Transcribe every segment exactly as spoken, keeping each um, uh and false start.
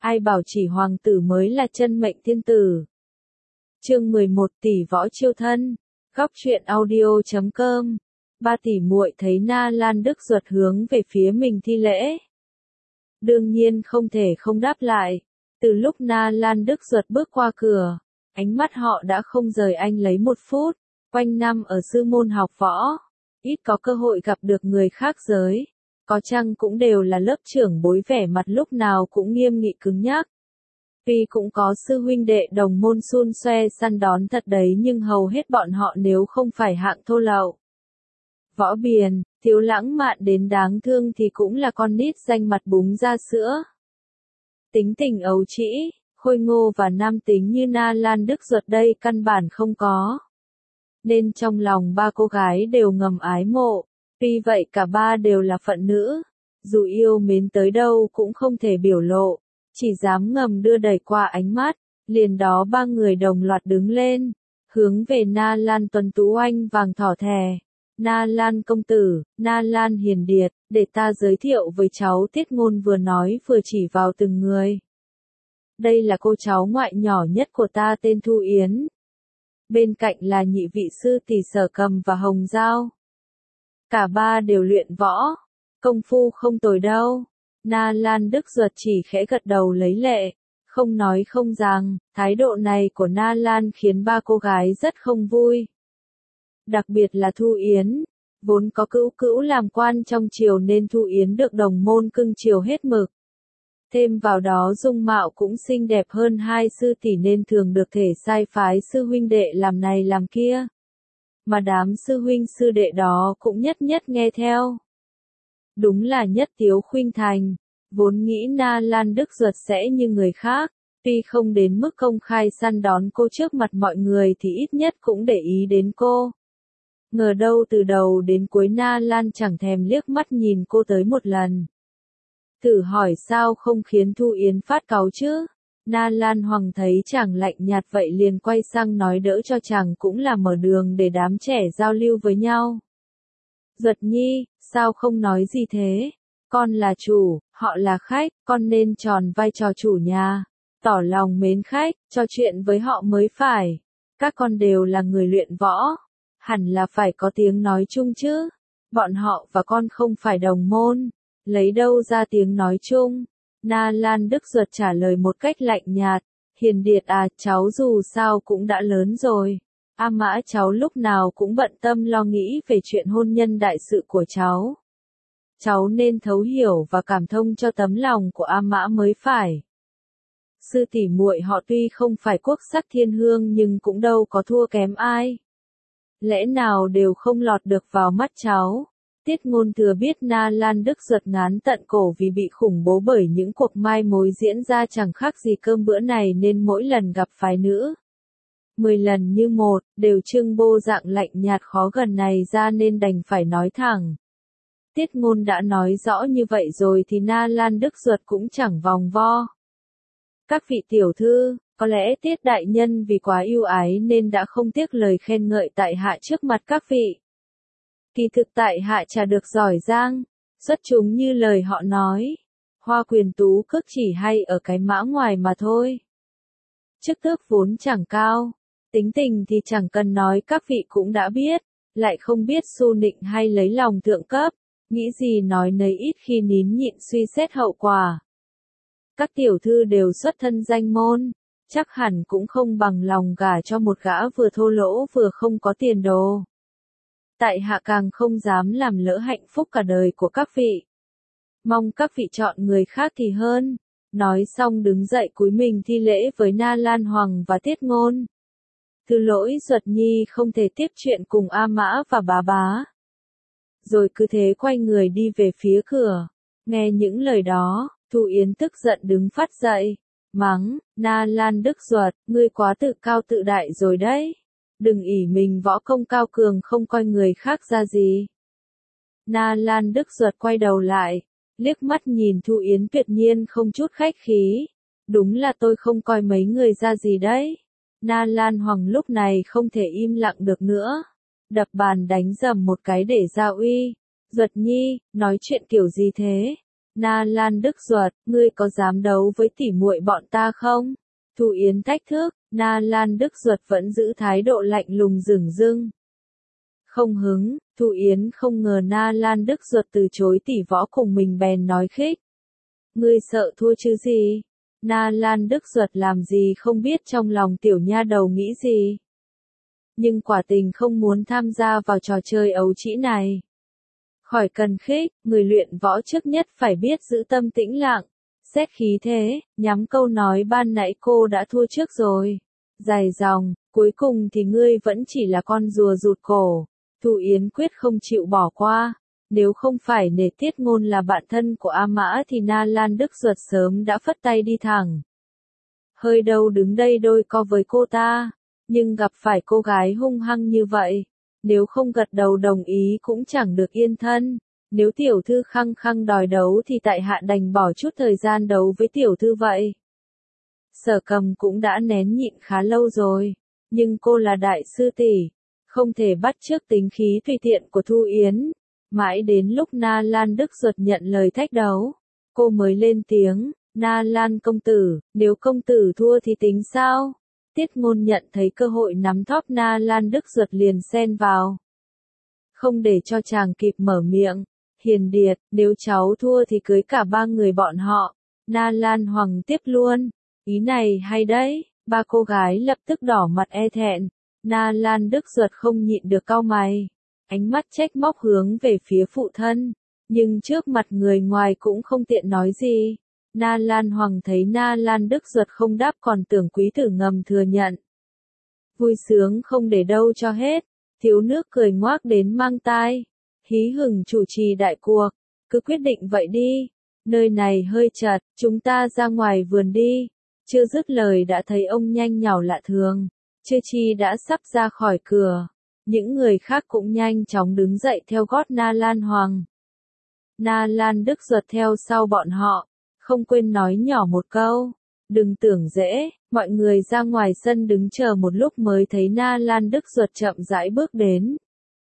ai bảo chỉ hoàng tử mới là chân mệnh thiên tử. Chương mười một tỷ võ chiêu thân, góc truyện audio chấm com. Ba tỷ muội thấy Na Lan Đức Duật hướng về phía mình thi lễ. Đương nhiên không thể không đáp lại. Từ lúc Na Lan Đức Duật bước qua cửa, ánh mắt họ đã không rời anh lấy một phút. Quanh năm ở sư môn học võ, ít có cơ hội gặp được người khác giới. Có chăng cũng đều là lớp trưởng bối, vẻ mặt lúc nào cũng nghiêm nghị cứng nhắc. Tuy cũng có sư huynh đệ đồng môn xun xoe săn đón thật đấy, nhưng hầu hết bọn họ nếu không phải hạng thô lậu, võ biền, thiếu lãng mạn đến đáng thương thì cũng là con nít danh mặt búng ra sữa. Tính tình ấu trĩ, khôi ngô và nam tính như Na Lan Đức Duật đây căn bản không có. Nên trong lòng ba cô gái đều ngầm ái mộ. Tuy vậy cả ba đều là phận nữ, dù yêu mến tới đâu cũng không thể biểu lộ, chỉ dám ngầm đưa đẩy qua ánh mắt. Liền đó ba người đồng loạt đứng lên, hướng về Na Lan tuấn tú oanh vàng thỏ thè. Na Lan công tử, Na Lan hiền điệt, để ta giới thiệu với cháu. Tiết Ngôn vừa nói vừa chỉ vào từng người. Đây là cô cháu ngoại nhỏ nhất của ta tên Thu Yến. Bên cạnh là nhị vị sư tỷ Sở Cầm và Hồng Giao. Cả ba đều luyện võ, công phu không tồi đâu. Na Lan Đức Duật chỉ khẽ gật đầu lấy lệ, không nói không rằng. Thái độ này của Na Lan khiến ba cô gái rất không vui. Đặc biệt là Thu Yến, vốn có cữu cữu làm quan trong triều nên Thu Yến được đồng môn cưng chiều hết mực. Thêm vào đó dung mạo cũng xinh đẹp hơn hai sư tỷ nên thường được thể sai phái sư huynh đệ làm này làm kia. Mà đám sư huynh sư đệ đó cũng nhất nhất nghe theo. Đúng là nhất tiếu khuynh thành, vốn nghĩ Na Lan Đức Duật sẽ như người khác, tuy không đến mức công khai săn đón cô trước mặt mọi người thì ít nhất cũng để ý đến cô. Ngờ đâu từ đầu đến cuối Na Lan chẳng thèm liếc mắt nhìn cô tới một lần. Thử hỏi sao không khiến Thu Yến phát cáu chứ? Na Lan Hoàng thấy chàng lạnh nhạt vậy liền quay sang nói đỡ cho chàng, cũng là mở đường để đám trẻ giao lưu với nhau. Duật nhi, sao không nói gì thế? Con là chủ, họ là khách, con nên tròn vai trò chủ nhà, tỏ lòng mến khách, trò chuyện với họ mới phải. Các con đều là người luyện võ, hẳn là phải có tiếng nói chung chứ. Bọn họ và con không phải đồng môn, lấy đâu ra tiếng nói chung? Na Lan Đức Duật trả lời một cách lạnh nhạt. Hiền điệt à, cháu dù sao cũng đã lớn rồi. A Mã cháu lúc nào cũng bận tâm lo nghĩ về chuyện hôn nhân đại sự của cháu. Cháu nên thấu hiểu và cảm thông cho tấm lòng của A Mã mới phải. Sư tỷ muội họ tuy không phải quốc sắc thiên hương nhưng cũng đâu có thua kém ai. Lẽ nào đều không lọt được vào mắt cháu? Tiết Ngôn thừa biết Na Lan Đức Duật ngán tận cổ vì bị khủng bố bởi những cuộc mai mối diễn ra chẳng khác gì cơm bữa này nên mỗi lần gặp phái nữ, mười lần như một, đều trưng bô dạng lạnh nhạt khó gần này ra nên đành phải nói thẳng. Tiết Ngôn đã nói rõ như vậy rồi thì Na Lan Đức Duật cũng chẳng vòng vo. Các vị tiểu thư, có lẽ Tiết đại nhân vì quá yêu ái nên đã không tiếc lời khen ngợi tại hạ trước mặt các vị. Kỳ thực tại hạ chả được giỏi giang, xuất chúng như lời họ nói. Hoa quyền tú cước chỉ hay ở cái mã ngoài mà thôi. Chức tước vốn chẳng cao, tính tình thì chẳng cần nói các vị cũng đã biết, lại không biết xu nịnh hay lấy lòng thượng cấp, nghĩ gì nói nấy ít khi nín nhịn suy xét hậu quả. Các tiểu thư đều xuất thân danh môn, chắc hẳn cũng không bằng lòng gả cho một gã vừa thô lỗ vừa không có tiền đồ. Tại hạ càng không dám làm lỡ hạnh phúc cả đời của các vị. Mong các vị chọn người khác thì hơn. Nói xong đứng dậy cúi mình thi lễ với Na Lan Hoàng và Tiết Ngôn. Thứ lỗi Duật nhi không thể tiếp chuyện cùng A Mã và bá bá. Rồi cứ thế quay người đi về phía cửa. Nghe những lời đó, Thu Yến tức giận đứng phát dậy, mắng, Na Lan Đức Duật, ngươi quá tự cao tự đại rồi đấy. Đừng ỷ mình võ công cao cường không coi người khác ra gì. Na Lan Đức Duật quay đầu lại, liếc mắt nhìn Thu Yến tuyệt nhiên không chút khách khí. Đúng là tôi không coi mấy người ra gì đấy. Na Lan Hoàng lúc này không thể im lặng được nữa. Đập bàn đánh dầm một cái để ra uy. Duật nhi, nói chuyện kiểu gì thế? Na Lan Đức Duật, ngươi có dám đấu với tỉ muội bọn ta không? Thu Yến thách thức, Na Lan Đức Duật vẫn giữ thái độ lạnh lùng dửng dưng. Không hứng, Thu Yến không ngờ Na Lan Đức Duật từ chối tỉ võ cùng mình bèn nói khích. Ngươi sợ thua chứ gì? Na Lan Đức Duật làm gì không biết trong lòng tiểu nha đầu nghĩ gì. Nhưng quả tình không muốn tham gia vào trò chơi ấu trĩ này. Khỏi cần khích, người luyện võ trước nhất phải biết giữ tâm tĩnh lặng. Xét khí thế, nhắm câu nói ban nãy cô đã thua trước rồi. Dài dòng, cuối cùng thì ngươi vẫn chỉ là con rùa rụt cổ. Thu Yến quyết không chịu bỏ qua. Nếu không phải nể Tiết Ngôn là bạn thân của A Mã thì Na Lan Đức Duật sớm đã phất tay đi thẳng. Hơi đâu đứng đây đôi co với cô ta. Nhưng gặp phải cô gái hung hăng như vậy. Nếu không gật đầu đồng ý cũng chẳng được yên thân. Nếu tiểu thư khăng khăng đòi đấu thì tại hạ đành bỏ chút thời gian đấu với tiểu thư vậy. Sở Cầm cũng đã nén nhịn khá lâu rồi. Nhưng cô là đại sư tỷ, không thể bắt chước tính khí tùy tiện của Thu Yến. Mãi đến lúc Na Lan Đức Duật nhận lời thách đấu, cô mới lên tiếng, Na Lan công tử, nếu công tử thua thì tính sao? Tiết Ngôn nhận thấy cơ hội nắm thóp Na Lan Đức Duật liền xen vào. Không để cho chàng kịp mở miệng, hiền điệt, nếu cháu thua thì cưới cả ba người bọn họ. Na Lan Hoàng tiếp luôn, ý này hay đấy, ba cô gái lập tức đỏ mặt e thẹn. Na Lan Đức Duật không nhịn được cau mày, ánh mắt trách móc hướng về phía phụ thân, nhưng trước mặt người ngoài cũng không tiện nói gì. Na Lan Hoàng thấy Na Lan Đức Duật không đáp còn tưởng quý tử ngầm thừa nhận. Vui sướng không để đâu cho hết, thiếu nước cười ngoác đến mang tai, hí hửng chủ trì đại cuộc, cứ quyết định vậy đi, nơi này hơi chật, chúng ta ra ngoài vườn đi. Chưa dứt lời đã thấy ông nhanh nhảu lạ thường, Chưa Chi đã sắp ra khỏi cửa, những người khác cũng nhanh chóng đứng dậy theo gót Na Lan Hoàng. Na Lan Đức Duật theo sau bọn họ, không quên nói nhỏ một câu, đừng tưởng dễ. Mọi người ra ngoài sân đứng chờ một lúc mới thấy Na Lan Đức Duật chậm rãi bước đến.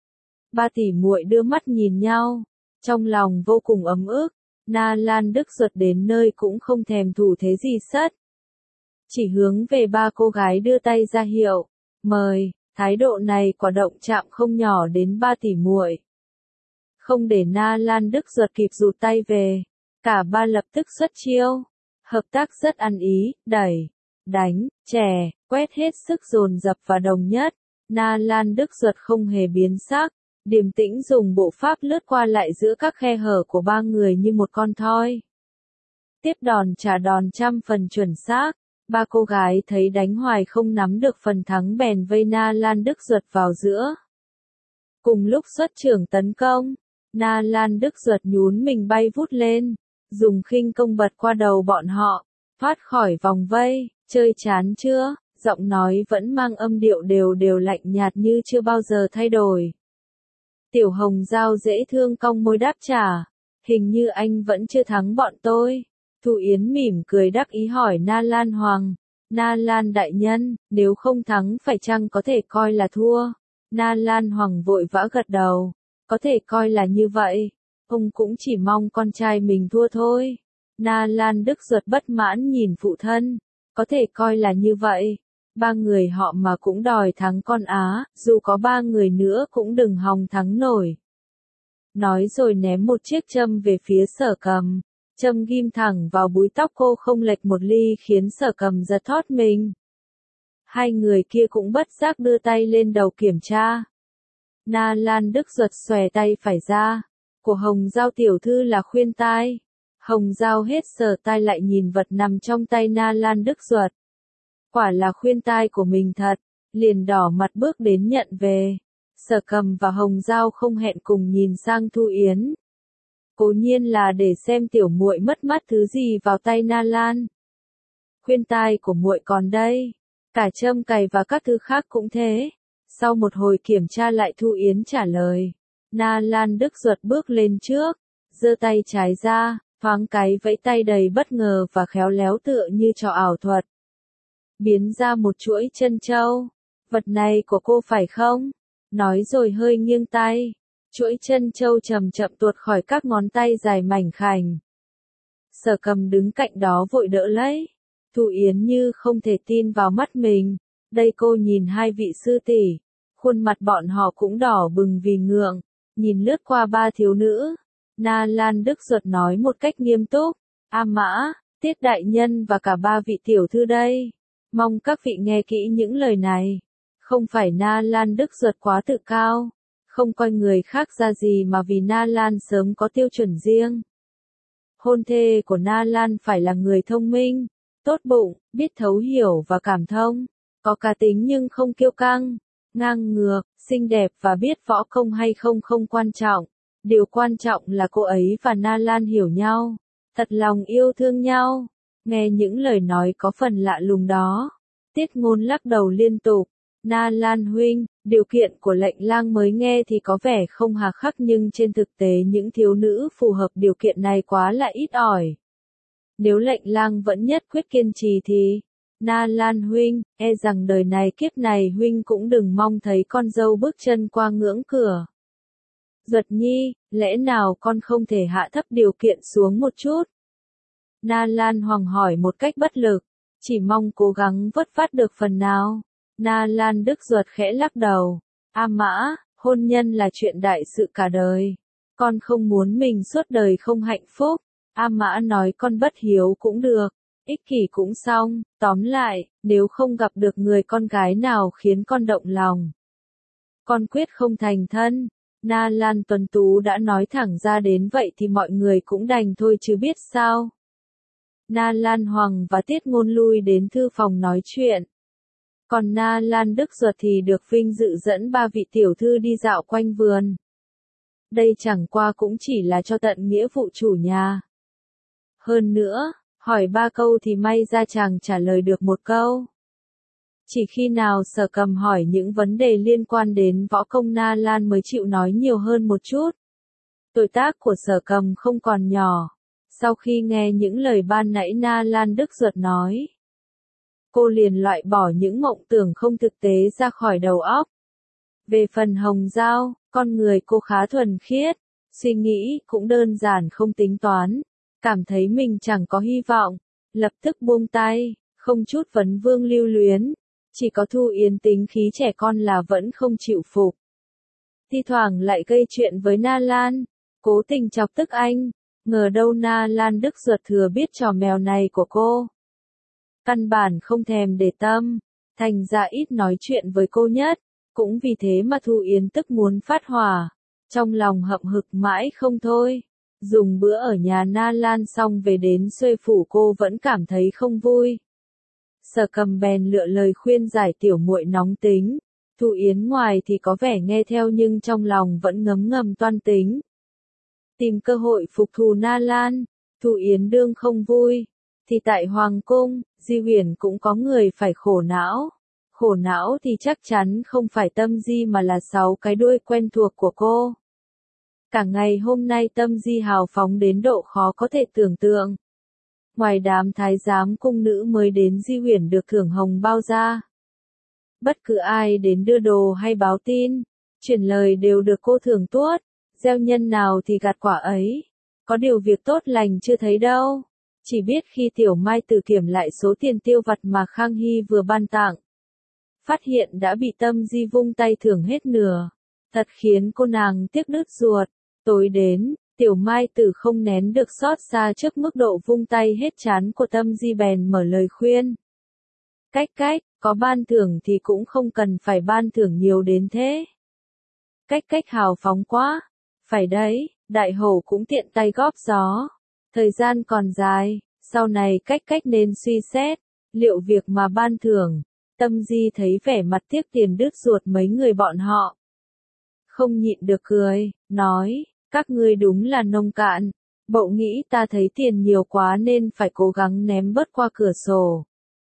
Ba tỷ muội đưa mắt nhìn nhau, trong lòng vô cùng ấm ức. Na Lan Đức Duật đến nơi cũng không thèm thủ thế gì sất, chỉ hướng về ba cô gái đưa tay ra hiệu, mời. Thái độ này quả động chạm không nhỏ đến ba tỷ muội. Không để Na Lan Đức Duật kịp rụt tay về, cả ba lập tức xuất chiêu, hợp tác rất ăn ý, đẩy, đánh, chè, quét hết sức dồn dập và đồng nhất. Na Lan Đức Duật không hề biến sắc, điềm tĩnh dùng bộ pháp lướt qua lại giữa các khe hở của ba người như một con thoi. Tiếp đòn trả đòn trăm phần chuẩn xác. Ba cô gái thấy đánh hoài không nắm được phần thắng bèn vây Na Lan Đức Duật vào giữa. Cùng lúc xuất trưởng tấn công, Na Lan Đức Duật nhún mình bay vút lên, dùng khinh công bật qua đầu bọn họ, thoát khỏi vòng vây. Chơi chán chưa? Giọng nói vẫn mang âm điệu đều đều lạnh nhạt như chưa bao giờ thay đổi. Tiểu Hồng Giao dễ thương cong môi đáp trả, hình như anh vẫn chưa thắng bọn tôi. Thu Yến mỉm cười đắc ý hỏi Na Lan Hoàng, Na Lan đại nhân, nếu không thắng phải chăng có thể coi là thua? Na Lan Hoàng vội vã gật đầu, có thể coi là như vậy, ông cũng chỉ mong con trai mình thua thôi. Na Lan Đức Duật bất mãn nhìn phụ thân, có thể coi là như vậy, ba người họ mà cũng đòi thắng con Á, dù có ba người nữa cũng đừng hòng thắng nổi. Nói rồi ném một chiếc châm về phía Sở Cầm. Châm ghim thẳng vào búi tóc cô không lệch một ly khiến Sở Cầm giật thót mình. Hai người kia cũng bất giác đưa tay lên đầu kiểm tra. Na Lan Đức Duật xòe tay phải ra. Của Hồng Giao tiểu thư là khuyên tai. Hồng Giao hết sờ tai lại nhìn vật nằm trong tay Na Lan Đức Duật. Quả là khuyên tai của mình thật, liền đỏ mặt bước đến nhận về. Sở Cầm và Hồng Giao không hẹn cùng nhìn sang Thu Yến. Cố nhiên là để xem tiểu muội mất mát thứ gì vào tay Na Lan. Khuyên tai của muội còn đây, cả châm cài và các thứ khác cũng thế. Sau một hồi kiểm tra lại Thu Yến trả lời, Na Lan Đức Duật bước lên trước, giơ tay trái ra, thoáng cái vẫy tay đầy bất ngờ và khéo léo tựa như trò ảo thuật. Biến ra một chuỗi chân châu, vật này của cô phải không? Nói rồi hơi nghiêng tay. Chuỗi chân châu chậm chậm tuột khỏi các ngón tay dài mảnh khảnh. Sở Cầm đứng cạnh đó vội đỡ lấy. Thu Yến như không thể tin vào mắt mình. Đây cô nhìn hai vị sư tỷ, khuôn mặt bọn họ cũng đỏ bừng vì ngượng, nhìn lướt qua ba thiếu nữ. Na Lan Đức Duật nói một cách nghiêm túc, A Mã, Tiết đại nhân và cả ba vị tiểu thư đây. Mong các vị nghe kỹ những lời này. Không phải Na Lan Đức Duật quá tự cao, không coi người khác ra gì mà vì Na Lan sớm có tiêu chuẩn riêng. Hôn thê của Na Lan phải là người thông minh, tốt bụng, biết thấu hiểu và cảm thông, có cá tính nhưng không kiêu căng, ngang ngược, xinh đẹp và biết võ công hay không không quan trọng. Điều quan trọng là cô ấy và Na Lan hiểu nhau, thật lòng yêu thương nhau. Nghe những lời nói có phần lạ lùng đó, Tiết Ngôn lắc đầu liên tục. Na Lan huynh, điều kiện của lệnh lang mới nghe thì có vẻ không hà khắc nhưng trên thực tế những thiếu nữ phù hợp điều kiện này quá là ít ỏi. Nếu lệnh lang vẫn nhất quyết kiên trì thì, Na Lan huynh, e rằng đời này kiếp này huynh cũng đừng mong thấy con dâu bước chân qua ngưỡng cửa. Duật nhi, lẽ nào con không thể hạ thấp điều kiện xuống một chút? Na Lan Hoàng hỏi một cách bất lực, chỉ mong cố gắng vớt vát được phần nào. Na Lan Đức Duật khẽ lắc đầu, A Mã, hôn nhân là chuyện đại sự cả đời. Con không muốn mình suốt đời không hạnh phúc. A Mã nói con bất hiếu cũng được, ích kỷ cũng xong, tóm lại, nếu không gặp được người con gái nào khiến con động lòng, con quyết không thành thân. Na Lan Tuấn Tú đã nói thẳng ra đến vậy thì mọi người cũng đành thôi chứ biết sao. Na Lan Hoàng và Tiết Ngôn lui đến thư phòng nói chuyện. Còn Na Lan Đức Duật thì được vinh dự dẫn ba vị tiểu thư đi dạo quanh vườn. Đây chẳng qua cũng chỉ là cho tận nghĩa vụ chủ nhà. Hơn nữa, hỏi ba câu thì may ra chàng trả lời được một câu. Chỉ khi nào Sở Cầm hỏi những vấn đề liên quan đến võ công Na Lan mới chịu nói nhiều hơn một chút. Tuổi tác của Sở Cầm không còn nhỏ. Sau khi nghe những lời ban nãy Na Lan Đức Duật nói, cô liền loại bỏ những mộng tưởng không thực tế ra khỏi đầu óc. Về phần Hồng Giao, con người cô khá thuần khiết, suy nghĩ cũng đơn giản không tính toán, cảm thấy mình chẳng có hy vọng, lập tức buông tay, không chút vấn vương lưu luyến, chỉ có Thu Yến tính khí trẻ con là vẫn không chịu phục. Thi thoảng lại gây chuyện với Na Lan, cố tình chọc tức anh, ngờ đâu Na Lan Đức Duật thừa biết trò mèo này của cô. Căn bản không thèm để tâm, thành ra ít nói chuyện với cô nhất, cũng vì thế mà Thu Yến tức muốn phát hỏa, trong lòng hậm hực mãi không thôi. Dùng bữa ở nhà Na Lan xong về đến Xuê phủ cô vẫn cảm thấy không vui. Sở Cầm bèn lựa lời khuyên giải tiểu muội nóng tính, Thu Yến ngoài thì có vẻ nghe theo nhưng trong lòng vẫn ngấm ngầm toan tính. Tìm cơ hội phục thù Na Lan, Thu Yến đương không vui, thì tại Hoàng Cung, Di Huyền cũng có người phải khổ não. Khổ não thì chắc chắn không phải Tâm Di mà là sáu cái đuôi quen thuộc của cô. Cả ngày hôm nay Tâm Di hào phóng đến độ khó có thể tưởng tượng. Ngoài đám thái giám cung nữ mới đến Di Huyền được thưởng hồng bao ra. Bất cứ ai đến đưa đồ hay báo tin, chuyển lời đều được cô thưởng tuốt, gieo nhân nào thì gặt quả ấy. Có điều việc tốt lành chưa thấy đâu. Chỉ biết khi Tiểu Mai Tử kiểm lại số tiền tiêu vặt mà Khang Hy vừa ban tặng, phát hiện đã bị Tâm Di vung tay thưởng hết nửa. Thật khiến cô nàng tiếc đứt ruột. Tối đến, Tiểu Mai Tử không nén được xót xa trước mức độ vung tay hết chán của Tâm Di bèn mở lời khuyên. Cách cách, có ban thưởng thì cũng không cần phải ban thưởng nhiều đến thế. Cách cách hào phóng quá. Phải đấy, đại hổ cũng tiện tay góp gió. Thời gian còn dài, sau này cách cách nên suy xét, liệu việc mà ban thưởng. Tâm Di thấy vẻ mặt tiếc tiền đứt ruột mấy người bọn họ. Không nhịn được cười, nói, các ngươi đúng là nông cạn, bộ nghĩ ta thấy tiền nhiều quá nên phải cố gắng ném bớt qua cửa sổ.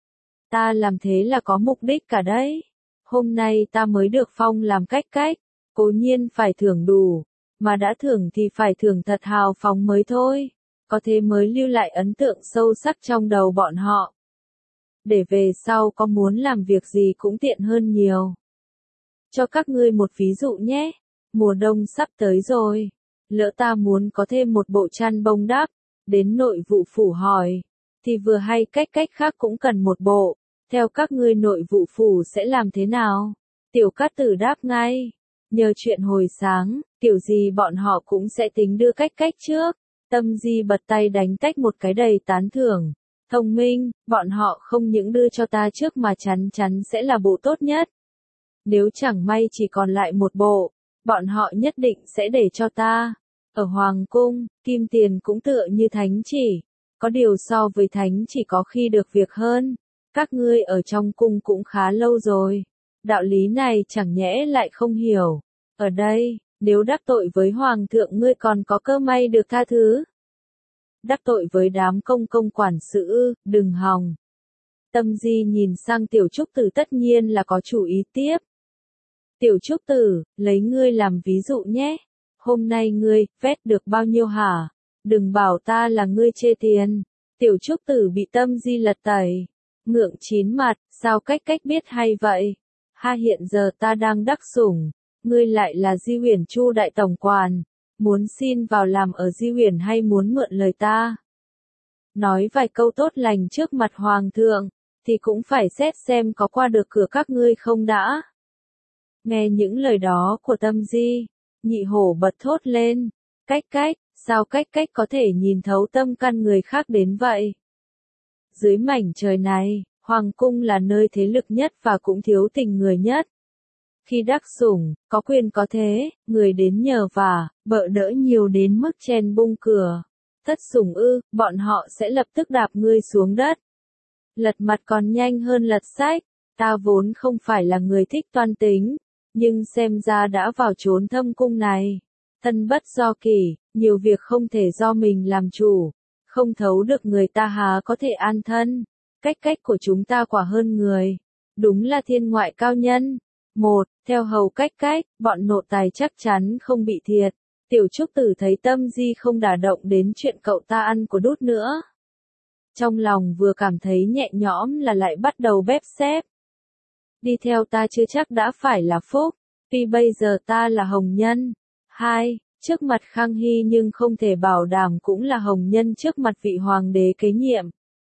Ta làm thế là có mục đích cả đấy. Hôm nay ta mới được phong làm cách cách, cố nhiên phải thưởng đủ, mà đã thưởng thì phải thưởng thật hào phóng mới thôi, có thế mới lưu lại ấn tượng sâu sắc trong đầu bọn họ. Để về sau có muốn làm việc gì cũng tiện hơn nhiều. Cho các ngươi một ví dụ nhé, mùa đông sắp tới rồi, lỡ ta muốn có thêm một bộ chăn bông đắp, đến nội vụ phủ hỏi, thì vừa hay cách cách khác cũng cần một bộ, theo các ngươi nội vụ phủ sẽ làm thế nào? Tiểu Cát Tử đáp ngay, nhờ chuyện hồi sáng, kiểu gì bọn họ cũng sẽ tính đưa cách cách trước. Tâm Di bật tay đánh tách một cái đầy tán thưởng, thông minh, bọn họ không những đưa cho ta trước mà chắn chắn sẽ là bộ tốt nhất. Nếu chẳng may chỉ còn lại một bộ, bọn họ nhất định sẽ để cho ta. Ở Hoàng Cung, kim tiền cũng tựa như thánh chỉ, có điều so với thánh chỉ có khi được việc hơn. Các ngươi ở trong cung cũng khá lâu rồi, đạo lý này chẳng nhẽ lại không hiểu. Ở đây, nếu đắc tội với Hoàng thượng ngươi còn có cơ may được tha thứ. Đắc tội với đám công công quản sự ư, đừng hòng. Tâm Di nhìn sang Tiểu Trúc Tử tất nhiên là có chủ ý tiếp. Tiểu Trúc Tử, lấy ngươi làm ví dụ nhé. Hôm nay ngươi, vét được bao nhiêu hả? Đừng bảo ta là ngươi chê tiền. Tiểu Trúc Tử bị Tâm Di lật tẩy. Ngượng chín mặt, sao cách cách biết hay vậy? Ha, hiện giờ ta đang đắc sủng. Ngươi lại là Di Huyền Chu đại tổng quản. Muốn xin vào làm ở Di Huyền hay muốn mượn lời ta? Nói vài câu tốt lành trước mặt Hoàng thượng, thì cũng phải xét xem có qua được cửa các ngươi không đã. Nghe những lời đó của Tâm Di, Nhị Hổ bật thốt lên, cách cách, sao cách cách có thể nhìn thấu tâm căn người khác đến vậy? Dưới mảnh trời này, Hoàng cung là nơi thế lực nhất và cũng thiếu tình người nhất. Khi đắc sủng, có quyền có thế, người đến nhờ vả, bợ đỡ nhiều đến mức chen bung cửa. Thất sủng ư, bọn họ sẽ lập tức đạp ngươi xuống đất. Lật mặt còn nhanh hơn lật sách, ta vốn không phải là người thích toan tính, nhưng xem ra đã vào chốn thâm cung này. Thân bất do kỷ, nhiều việc không thể do mình làm chủ, không thấu được người ta há có thể an thân. Cách cách của chúng ta quả hơn người, đúng là thiên ngoại cao nhân. Một, theo hầu cách cách, bọn nộ tài chắc chắn không bị thiệt. Tiểu Trúc Tử thấy Tâm Di không đả động đến chuyện cậu ta ăn của đút nữa. Trong lòng vừa cảm thấy nhẹ nhõm là lại bắt đầu bếp xếp. Đi theo ta chưa chắc đã phải là phúc, vì bây giờ ta là hồng nhân. Hai, trước mặt Khang Hy nhưng không thể bảo đảm cũng là hồng nhân trước mặt vị hoàng đế kế nhiệm.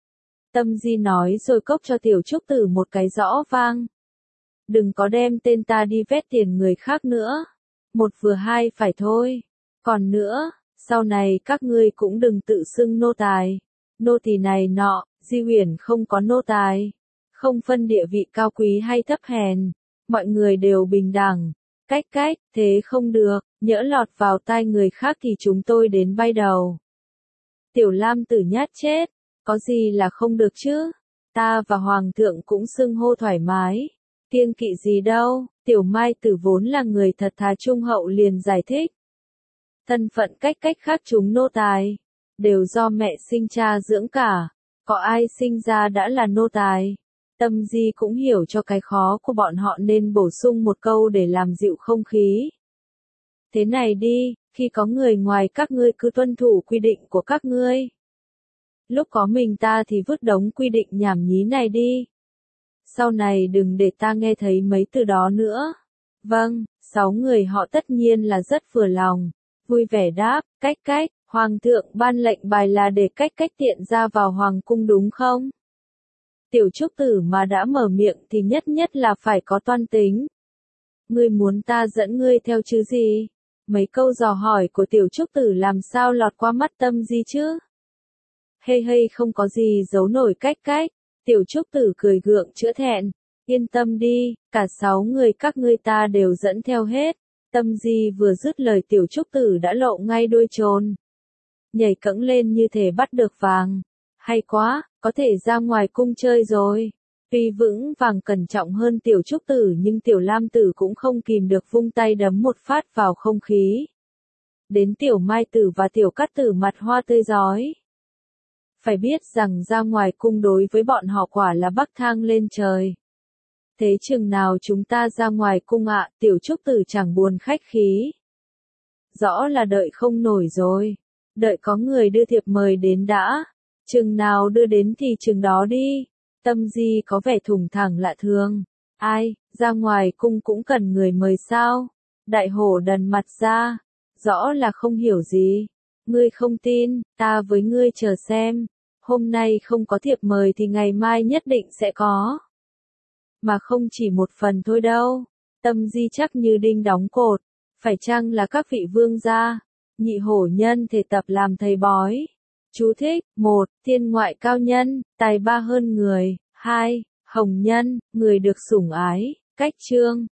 Tâm Di nói rồi cốc cho Tiểu Trúc Tử một cái rõ vang. Đừng có đem tên ta đi vét tiền người khác nữa. Một vừa hai phải thôi. Còn nữa, sau này các ngươi cũng đừng tự xưng nô tài. Nô tỳ này nọ, Di Huyền không có nô tài. Không phân địa vị cao quý hay thấp hèn. Mọi người đều bình đẳng. Cách cách, thế không được, nhỡ lọt vào tai người khác thì chúng tôi đến bay đầu. Tiểu Lam Tử nhát chết. Có gì là không được chứ? Ta và Hoàng thượng cũng xưng hô thoải mái. Kiêng kỵ gì đâu, Tiểu Mai Tử vốn là người thật thà trung hậu liền giải thích. Thân phận cách cách khác chúng nô tài, đều do mẹ sinh cha dưỡng cả, có ai sinh ra đã là nô tài. Tâm Di cũng hiểu cho cái khó của bọn họ nên bổ sung một câu để làm dịu không khí. Thế này đi, khi có người ngoài các ngươi cứ tuân thủ quy định của các ngươi. Lúc có mình ta thì vứt đống quy định nhảm nhí này đi. Sau này đừng để ta nghe thấy mấy từ đó nữa. Vâng, sáu người họ tất nhiên là rất vừa lòng. Vui vẻ đáp, cách cách, Hoàng thượng ban lệnh bài là để cách cách tiện ra vào Hoàng cung đúng không? Tiểu Trúc Tử mà đã mở miệng thì nhất nhất là phải có toan tính. Ngươi muốn ta dẫn ngươi theo chứ gì? Mấy câu dò hỏi của Tiểu Trúc Tử làm sao lọt qua mắt Tâm Di chứ? Hê hê không có gì giấu nổi cách cách. Tiểu Trúc Tử cười gượng chữa thẹn. Yên tâm đi, cả sáu người các ngươi ta đều dẫn theo hết. Tâm Di vừa dứt lời Tiểu Trúc Tử đã lộ ngay đuôi trồn. Nhảy cẫng lên như thể bắt được vàng. Hay quá, có thể ra ngoài cung chơi rồi. Tuy vững vàng cẩn trọng hơn Tiểu Trúc Tử nhưng Tiểu Lam Tử cũng không kìm được vung tay đấm một phát vào không khí. Đến Tiểu Mai Tử và Tiểu Cát Tử mặt hoa tươi rói. Phải biết rằng ra ngoài cung đối với bọn họ quả là bắc thang lên trời. Thế chừng nào chúng ta ra ngoài cung ạ, Tiểu Trúc Tử chẳng buồn khách khí. Rõ là đợi không nổi rồi. Đợi có người đưa thiệp mời đến đã. Chừng nào đưa đến thì chừng đó đi. Tâm Di có vẻ thủng thẳng lạ thường. Ai, ra ngoài cung cũng cần người mời sao? Đại hổ đần mặt ra. Rõ là không hiểu gì. Ngươi không tin, ta với ngươi chờ xem. Hôm nay không có thiệp mời thì ngày mai nhất định sẽ có. Mà không chỉ một phần thôi đâu. Tâm Di chắc như đinh đóng cột. Phải chăng là các vị vương gia? Nhị hổ nhân thể tập làm thầy bói. Chú thích: một. Thiên ngoại cao nhân, tài ba hơn người. hai. Hồng nhân, người được sủng ái. Cách chương